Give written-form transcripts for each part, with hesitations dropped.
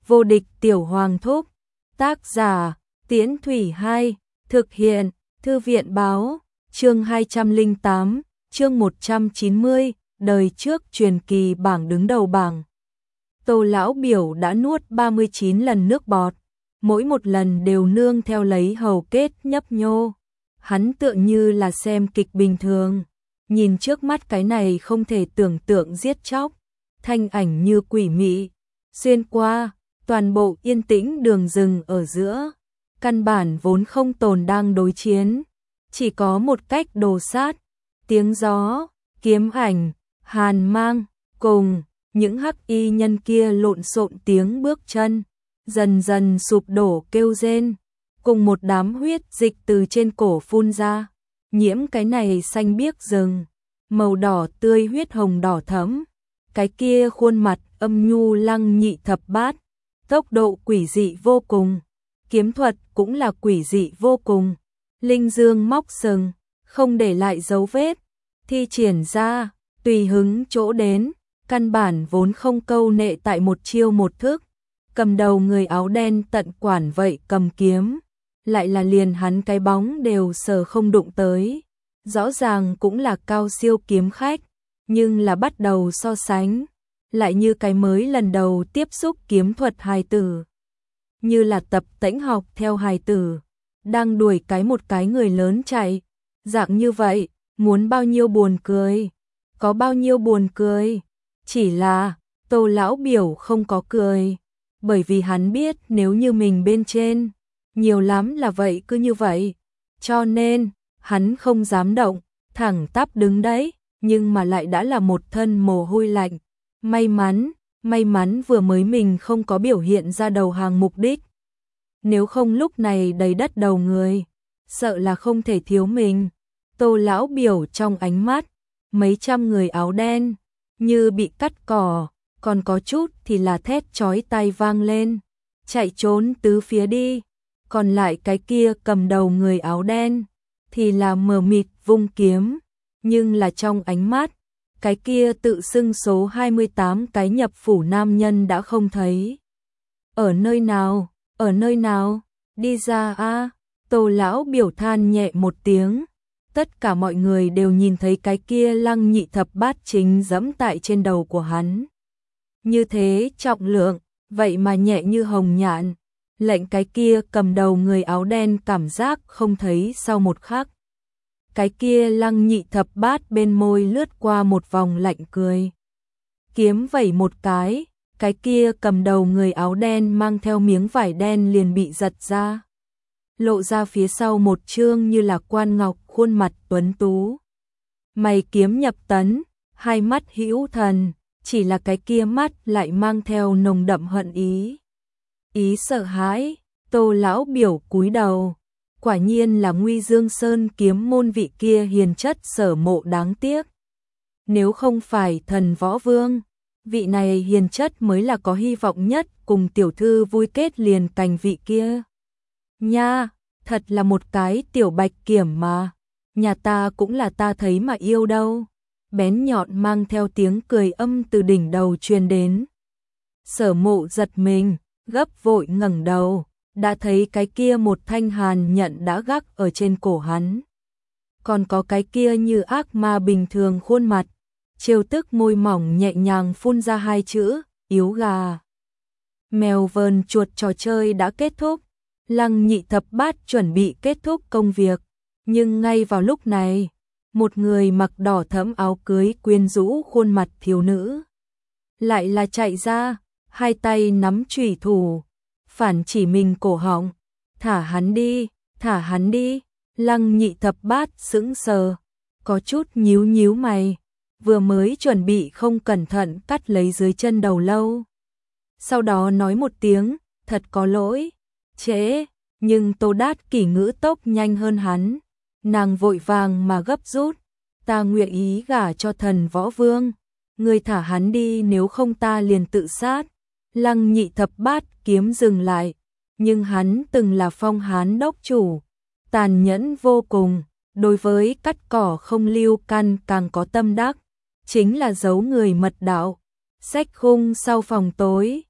Vô địch tiểu hoàng thúc. Tác giả, Tiễn Thủy 2, thực hiện, Thư viện báo, chương 208, chương 190, đời trước truyền kỳ bảng đứng đầu bảng. Tô lão biểu đã nuốt 39 lần nước bọt, mỗi một lần đều nương theo lấy hầu kết nhấp nhô. Hắn tựa như là xem kịch bình thường, nhìn trước mắt cái này không thể tưởng tượng giết chóc, thanh ảnh như quỷ mị, xuyên qua, toàn bộ yên tĩnh đường rừng ở giữa, căn bản vốn không tồn đang đối chiến, chỉ có một cách đồ sát, tiếng gió, kiếm ảnh, hàn mang, cùng những hắc y nhân kia lộn xộn tiếng bước chân, dần dần sụp đổ kêu rên, cùng một đám huyết dịch từ trên cổ phun ra, nhiễm cái này xanh biếc rừng, màu đỏ tươi huyết hồng đỏ thẫm, cái kia khuôn mặt âm nhu Lăng Nhị Thập Bát, tốc độ quỷ dị vô cùng, kiếm thuật cũng là quỷ dị vô cùng, linh dương móc sừng, không để lại dấu vết, thi triển ra, tùy hứng chỗ đến, căn bản vốn không câu nệ tại một chiêu một thức, cầm đầu người áo đen tận quản vậy cầm kiếm, lại là liền hắn cái bóng đều sờ không đụng tới, rõ ràng cũng là cao siêu kiếm khách, nhưng là bắt đầu so sánh, lại như cái mới lần đầu tiếp xúc kiếm thuật hài tử, như là tập tễnh học theo hài tử, đang đuổi một cái người lớn chạy, dạng như vậy, muốn bao nhiêu buồn cười, có bao nhiêu buồn cười, chỉ là Tô lão biểu không có cười, bởi vì hắn biết nếu như mình bên trên, nhiều lắm là vậy cứ như vậy, cho nên hắn không dám động, thẳng tắp đứng đấy, nhưng mà lại đã là một thân mồ hôi lạnh. May mắn vừa mới mình không có biểu hiện ra đầu hàng mục đích. Nếu không lúc này đầy đất đầu người, sợ là không thể thiếu mình. Tô lão biểu trong ánh mắt, mấy trăm người áo đen, như bị cắt cỏ, còn có chút thì là thét chói tai vang lên, chạy trốn tứ phía đi. Còn lại cái kia cầm đầu người áo đen, thì là mờ mịt vung kiếm, nhưng là trong ánh mắt, cái kia tự xưng số 28 cái nhập phủ nam nhân đã không thấy. Ở nơi nào, đi ra a. Tô lão biểu than nhẹ một tiếng, tất cả mọi người đều nhìn thấy cái kia Lăng Nhị Thập Bát chính dẫm tại trên đầu của hắn. Như thế trọng lượng, vậy mà nhẹ như hồng nhạn, lệnh cái kia cầm đầu người áo đen cảm giác không thấy sau một khắc. Cái kia Lăng Nhị Thập Bát bên môi lướt qua một vòng lạnh cười. Kiếm vẩy một cái kia cầm đầu người áo đen mang theo miếng vải đen liền bị giật ra. Lộ ra phía sau một trương như là quan ngọc khuôn mặt tuấn tú. Mày kiếm nhập tấn, hai mắt hữu thần, chỉ là cái kia mắt lại mang theo nồng đậm hận ý. Ý sợ hãi, Tô lão biểu cúi đầu. Quả nhiên là Nguy Dương Sơn kiếm môn vị kia hiền chất Sở Mộ đáng tiếc. Nếu không phải thần võ vương, vị này hiền chất mới là có hy vọng nhất cùng tiểu thư vui kết liền cành vị kia. Nha, thật là một cái tiểu bạch kiểm mà, nhà ta cũng là ta thấy mà yêu đâu. Bén nhọn mang theo tiếng cười âm từ đỉnh đầu truyền đến. Sở Mộ giật mình, gấp vội ngẩng đầu. Đã thấy cái kia một thanh hàn nhận đã gác ở trên cổ hắn. Còn có cái kia như ác ma bình thường khuôn mặt, trêu tức môi mỏng nhẹ nhàng phun ra hai chữ, yếu gà. Mèo vờn chuột trò chơi đã kết thúc, Lăng Nhị Thập Bát chuẩn bị kết thúc công việc, nhưng ngay vào lúc này, một người mặc đỏ thẫm áo cưới quyến rũ khuôn mặt thiếu nữ. Lại là chạy ra, hai tay nắm chủy thủ. Phản chỉ mình cổ họng, thả hắn đi, Lăng Nhị Thập Bát sững sờ, có chút nhíu mày, vừa mới chuẩn bị không cẩn thận cắt lấy dưới chân đầu lâu. Sau đó nói một tiếng, thật có lỗi, trễ, nhưng Tô Đát Kỷ ngữ tốc nhanh hơn hắn, nàng vội vàng mà gấp rút, ta nguyện ý gả cho thần võ vương, ngươi thả hắn đi nếu không ta liền tự sát. Lăng Nhị Thập Bát kiếm dừng lại, nhưng hắn từng là Phong Hán đốc chủ, tàn nhẫn vô cùng, đối với cắt cỏ không lưu căn càng có tâm đắc, chính là giấu người mật đạo, xách khung sau phòng tối,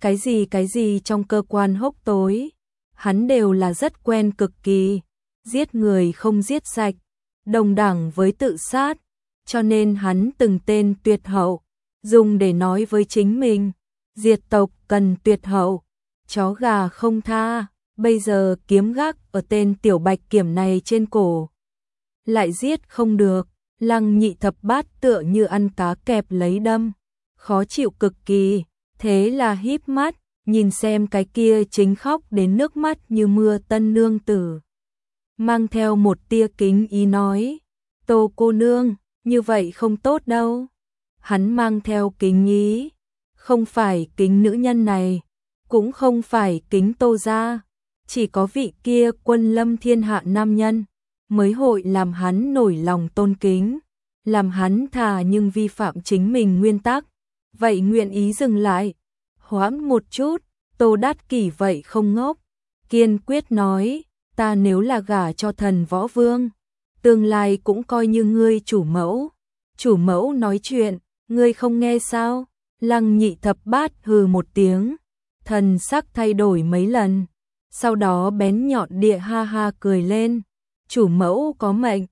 cái gì trong cơ quan hốc tối, hắn đều là rất quen cực kỳ, giết người không giết sạch, đồng đẳng với tự sát, cho nên hắn từng tên tuyệt hậu, dùng để nói với chính mình, diệt tộc cần tuyệt hậu, chó gà không tha, bây giờ kiếm gác ở tên tiểu bạch kiểm này trên cổ. Lại giết không được, Lăng Nhị Thập Bát tựa như ăn cá kẹp lấy đâm, khó chịu cực kỳ, thế là híp mắt, nhìn xem cái kia chính khóc đến nước mắt như mưa tân nương tử. Mang theo một tia kính ý nói, Tô cô nương, như vậy không tốt đâu. Hắn mang theo kính ý, không phải kính nữ nhân này, cũng không phải kính Tô gia, chỉ có vị kia quân lâm thiên hạ nam nhân, mới hội làm hắn nổi lòng tôn kính, làm hắn thà nhưng vi phạm chính mình nguyên tắc, vậy nguyện ý dừng lại. Hoãn một chút, Tô Đát Kỷ vậy không ngốc, kiên quyết nói, ta nếu là gả cho thần võ vương, tương lai cũng coi như ngươi chủ mẫu. Chủ mẫu nói chuyện, ngươi không nghe sao? Lăng Nhị Thập Bát hừ một tiếng, thần sắc thay đổi mấy lần, sau đó bén nhọn địa ha ha cười lên, chủ mẫu có mệnh,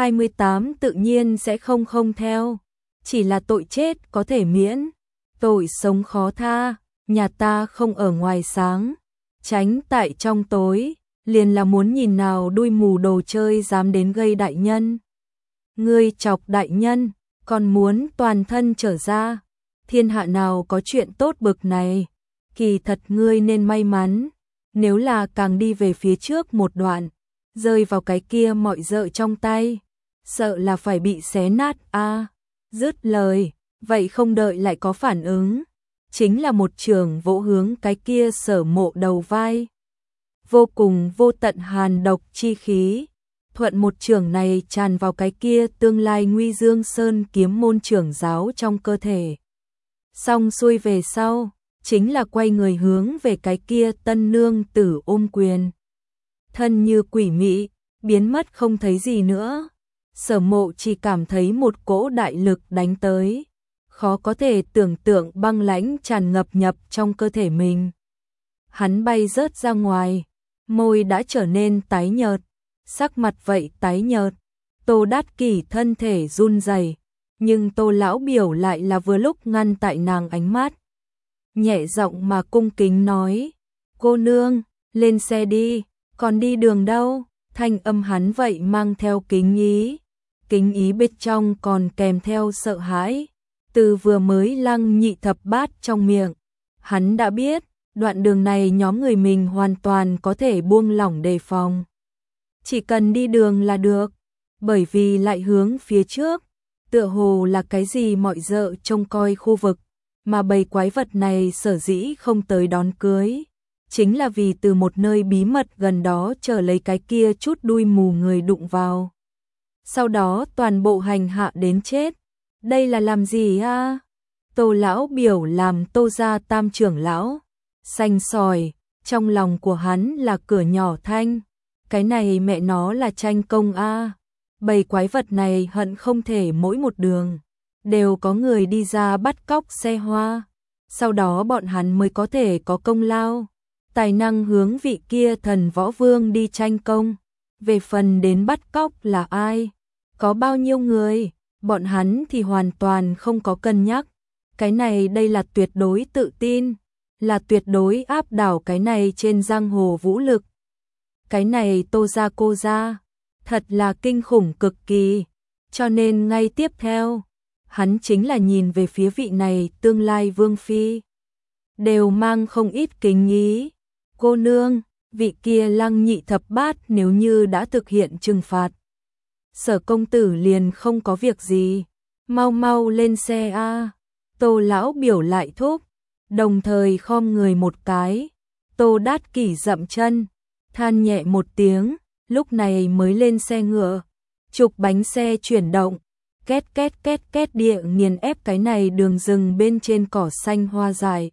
28 tự nhiên sẽ không theo, chỉ là tội chết có thể miễn, tội sống khó tha, nhà ta không ở ngoài sáng, tránh tại trong tối, liền là muốn nhìn nào đuôi mù đồ chơi dám đến gây đại nhân. Ngươi chọc đại nhân, còn muốn toàn thân trở ra, thiên hạ nào có chuyện tốt bực này, kỳ thật ngươi nên may mắn, nếu là càng đi về phía trước một đoạn, rơi vào cái kia mọi dợ trong tay, sợ là phải bị xé nát a. Dứt lời, vậy không đợi lại có phản ứng, chính là một trường vỗ hướng cái kia Sở Mộ đầu vai. Vô cùng vô tận hàn độc chi khí, thuận một trường này tràn vào cái kia tương lai Nguy Dương Sơn kiếm môn trưởng giáo trong cơ thể. Xong xuôi về sau, chính là quay người hướng về cái kia tân nương tử ôm quyền. Thân như quỷ mị, biến mất không thấy gì nữa. Sở Mộ chỉ cảm thấy một cỗ đại lực đánh tới, khó có thể tưởng tượng băng lãnh tràn ngập nhập trong cơ thể mình. Hắn bay rớt ra ngoài, môi đã trở nên tái nhợt, sắc mặt vậy tái nhợt. Tô Đát Kỷ thân thể run rẩy, nhưng Tô lão biểu lại là vừa lúc ngăn tại nàng ánh mắt. Nhẹ giọng mà cung kính nói, cô nương, lên xe đi, còn đi đường đâu? Thanh âm hắn vậy mang theo kính ý bên trong còn kèm theo sợ hãi. Từ vừa mới Lăng Nhị Thập Bát trong miệng, hắn đã biết, đoạn đường này nhóm người mình hoàn toàn có thể buông lỏng đề phòng. Chỉ cần đi đường là được, bởi vì lại hướng phía trước, tựa hồ là cái gì mọi dợ trông coi khu vực, mà bầy quái vật này sở dĩ không tới đón cưới, chính là vì từ một nơi bí mật gần đó chờ lấy cái kia chút đuôi mù người đụng vào. Sau đó toàn bộ hành hạ đến chết. Đây là làm gì a? Tô lão biểu làm Tô gia tam trưởng lão, xanh sòi, trong lòng của hắn là cửa nhỏ thanh. Cái này mẹ nó là tranh công a. Bầy quái vật này hận không thể mỗi một đường đều có người đi ra bắt cóc xe hoa, sau đó bọn hắn mới có thể có công lao, tài năng hướng vị kia thần võ vương đi tranh công. Về phần đến bắt cóc là ai, có bao nhiêu người, bọn hắn thì hoàn toàn không có cân nhắc. Cái này đây là tuyệt đối tự tin, là tuyệt đối áp đảo cái này trên giang hồ vũ lực. Cái này Tô gia cô gia, thật là kinh khủng cực kỳ, cho nên ngay tiếp theo, hắn chính là nhìn về phía vị này tương lai vương phi. Đều mang không ít kính ý, cô nương, vị kia Lăng Nhị Thập Bát nếu như đã thực hiện trừng phạt, Sở công tử liền không có việc gì, mau mau lên xe a. Tô lão biểu lại thúc, đồng thời khom người một cái. Tô Đát Kỷ dậm chân, than nhẹ một tiếng, lúc này mới lên xe ngựa, trục bánh xe chuyển động, két két két két địa nghiền ép cái này đường rừng bên trên cỏ xanh hoa dài.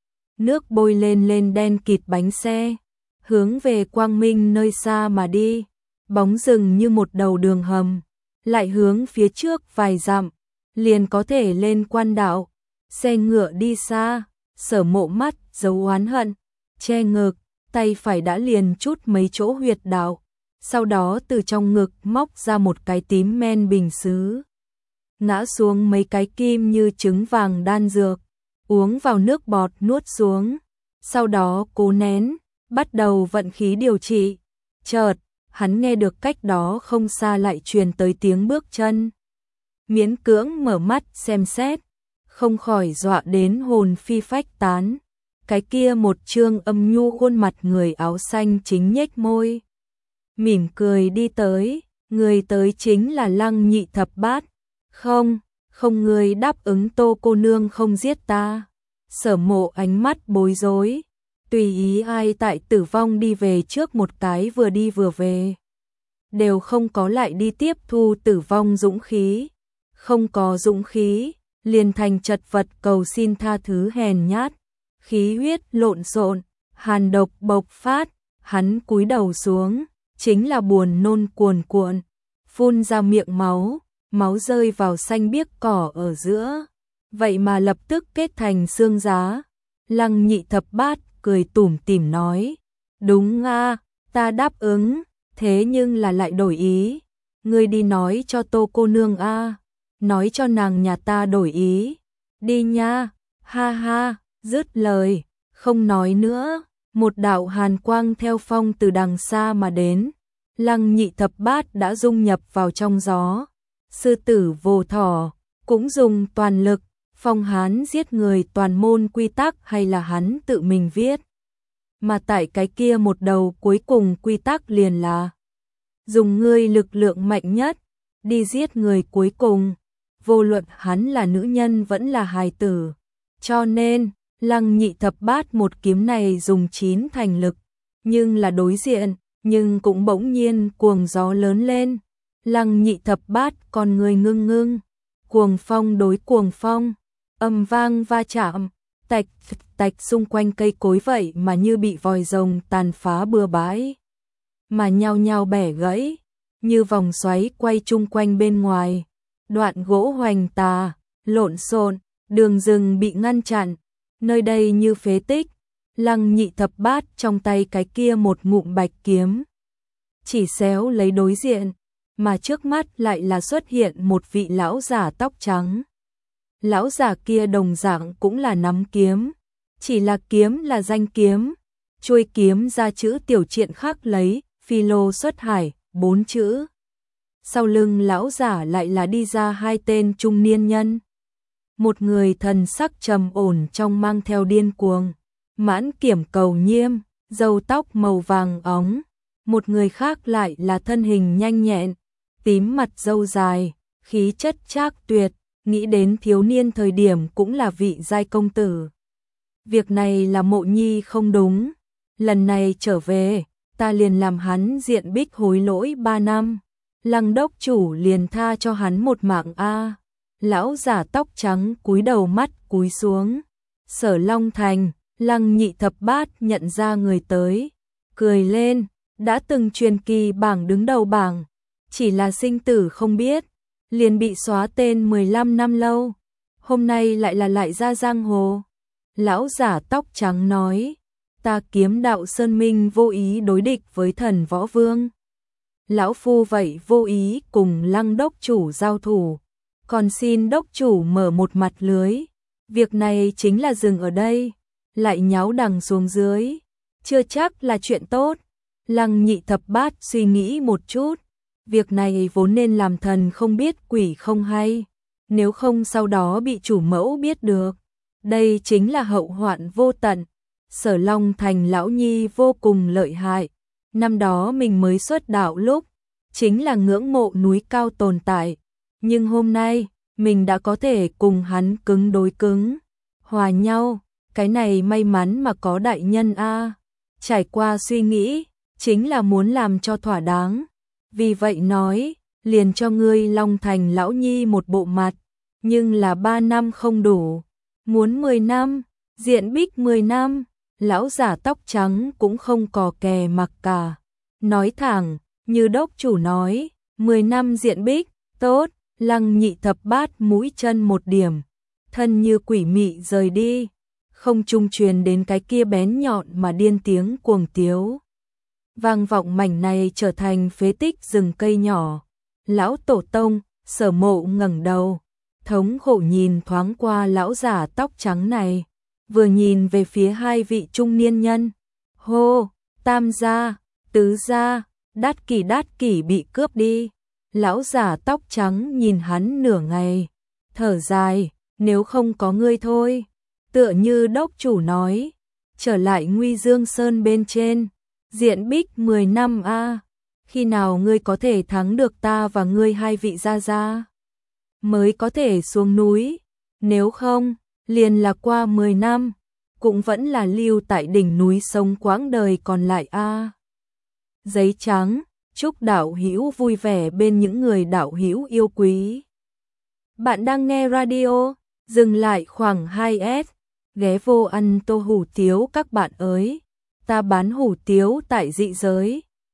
Nước bôi lên lên đen kịt bánh xe, hướng về quang minh nơi xa mà đi. Bóng rừng như một đầu đường hầm, lại hướng phía trước vài dặm, liền có thể lên quan đạo. Xe ngựa đi xa, Sở Mộ mắt giấu oán hận, che ngực, tay phải đã liền chút mấy chỗ huyệt đạo, sau đó từ trong ngực móc ra một cái tím men bình sứ. Ngã xuống mấy cái kim như trứng vàng đan dược, uống vào nước bọt nuốt xuống, sau đó cố nén, bắt đầu vận khí điều trị. Chợt, hắn nghe được cách đó không xa lại truyền tới tiếng bước chân. Miễn cưỡng mở mắt xem xét, không khỏi dọa đến hồn phi phách tán. Cái kia một trương âm nhu khuôn mặt người áo xanh chính nhếch môi, mỉm cười đi tới, người tới chính là Lăng Nhị Thập Bát. Không, không, người đáp ứng Tô cô nương không giết ta. Sở Mộ ánh mắt bối rối, tùy ý ai tại Tử Vong đi về trước một cái vừa đi vừa về, đều không có lại đi tiếp thu Tử Vong dũng khí, không có dũng khí, liền thành chật vật cầu xin tha thứ hèn nhát, khí huyết lộn xộn, hàn độc bộc phát, hắn cúi đầu xuống, chính là buồn nôn cuồn cuộn, phun ra miệng máu, máu rơi vào xanh biếc cỏ ở giữa, vậy mà lập tức kết thành xương giá. Lăng Nhị Thập Bát cười tủm tỉm nói, đúng a, ta đáp ứng, thế nhưng là lại đổi ý, ngươi đi nói cho Tô cô nương a, nói cho nàng nhà ta đổi ý, đi nha, ha ha. Dứt lời, không nói nữa, một đạo hàn quang theo phong từ đằng xa mà đến, Lăng Nhị Thập Bát đã dung nhập vào trong gió. Sư tử vô thỏ cũng dùng toàn lực, phong hán giết người toàn môn quy tắc hay là hắn tự mình viết. Mà tại cái kia một đầu cuối cùng quy tắc liền là dùng ngươi lực lượng mạnh nhất đi giết người cuối cùng, vô luận hắn là nữ nhân vẫn là hài tử. Cho nên, Lăng Nhị Thập Bát một kiếm này dùng 9 thành lực, nhưng là đối diện, nhưng cũng bỗng nhiên cuồng gió lớn lên. Lăng Nhị Thập Bát con người ngưng ngưng, cuồng phong đối cuồng phong, âm vang va chạm, tạch tạch xung quanh cây cối vậy mà như bị vòi rồng tàn phá bừa bãi, mà nhao nhao bẻ gãy, như vòng xoáy quay chung quanh bên ngoài, đoạn gỗ hoành tà, lộn xộn, đường rừng bị ngăn chặn, nơi đây như phế tích. Lăng Nhị Thập Bát trong tay cái kia một ngụm bạch kiếm, chỉ xéo lấy đối diện, mà trước mắt lại là xuất hiện một vị lão giả tóc trắng. Lão giả kia đồng dạng cũng là nắm kiếm, chỉ là kiếm là danh kiếm, chuôi kiếm ra chữ tiểu triện khắc lấy phi lô xuất hải 4 chữ. Sau lưng lão giả lại là đi ra hai tên trung niên nhân. Một người thần sắc trầm ổn trong mang theo điên cuồng, mãn kiểm cầu nhiêm, râu tóc màu vàng óng. Một người khác lại là thân hình nhanh nhẹn, tím mặt râu dài, khí chất trác tuyệt, nghĩ đến thiếu niên thời điểm cũng là vị giai công tử. Việc này là Mộ Nhi không đúng, lần này trở về, ta liền làm hắn diện bích hối lỗi 3 năm, Lăng đốc chủ liền tha cho hắn một mạng a. Lão giả tóc trắng cúi đầu mắt cúi xuống. Sở Long Thành, Lăng Nhị Thập Bát nhận ra người tới, cười lên, đã từng truyền kỳ bảng đứng đầu bảng, chỉ là sinh tử không biết, liền bị xóa tên 15 năm lâu, hôm nay lại ra giang hồ. Lão giả tóc trắng nói, ta Kiếm Đạo Sơn Minh vô ý đối địch với Thần Võ Vương. Lão phu vậy vô ý cùng Lăng đốc chủ giao thủ, còn xin đốc chủ mở một mặt lưới. Việc này chính là dừng ở đây, lại nháo đằng xuống dưới, chưa chắc là chuyện tốt. Lăng Nhị Thập Bát suy nghĩ một chút, việc này vốn nên làm thần không biết quỷ không hay, nếu không sau đó bị chủ mẫu biết được, đây chính là hậu hoạn vô tận. Sở Long Thành lão nhi vô cùng lợi hại, năm đó mình mới xuất đạo lúc, chính là ngưỡng mộ núi cao tồn tại, nhưng hôm nay, mình đã có thể cùng hắn cứng đối cứng, hòa nhau, cái này may mắn mà có đại nhân a. Trải qua suy nghĩ, chính là muốn làm cho thỏa đáng, vì vậy nói, liền cho ngươi Long Thành lão nhi một bộ mặt, nhưng là 3 năm không đủ, muốn 10 năm, diện bích 10 năm. Lão giả tóc trắng cũng không cò kè mặc cả, nói thẳng, như đốc chủ nói, 10 năm diện bích, tốt. Lăng Nhị Thập Bát mũi chân một điểm, thân như quỷ mị rời đi, không trung truyền đến cái kia bén nhọn mà điên tiếng cuồng tiếu. Vang vọng mảnh này trở thành phế tích rừng cây nhỏ. Lão tổ tông, Sở Mộ ngẩng đầu, thống khổ nhìn thoáng qua lão giả tóc trắng này, vừa nhìn về phía hai vị trung niên nhân. Hô, Tam gia, Tứ gia, đát kỷ bị cướp đi. Lão giả tóc trắng nhìn hắn nửa ngày, thở dài, nếu không có ngươi thôi. Tựa như đốc chủ nói, trở lại Nguy Dương Sơn bên trên, diện bích 10 năm a. Khi nào ngươi có thể thắng được ta và ngươi hai vị gia gia, mới có thể xuống núi, nếu không, liền là qua 10 năm, cũng vẫn là lưu tại đỉnh núi sống quãng đời còn lại a. Giấy trắng, chúc đạo hữu vui vẻ bên những người đạo hữu yêu quý. Bạn đang nghe radio, dừng lại khoảng 2S, ghé vô ăn tô hủ tiếu các bạn ơi. Ta bán hủ tiếu tại dị giới,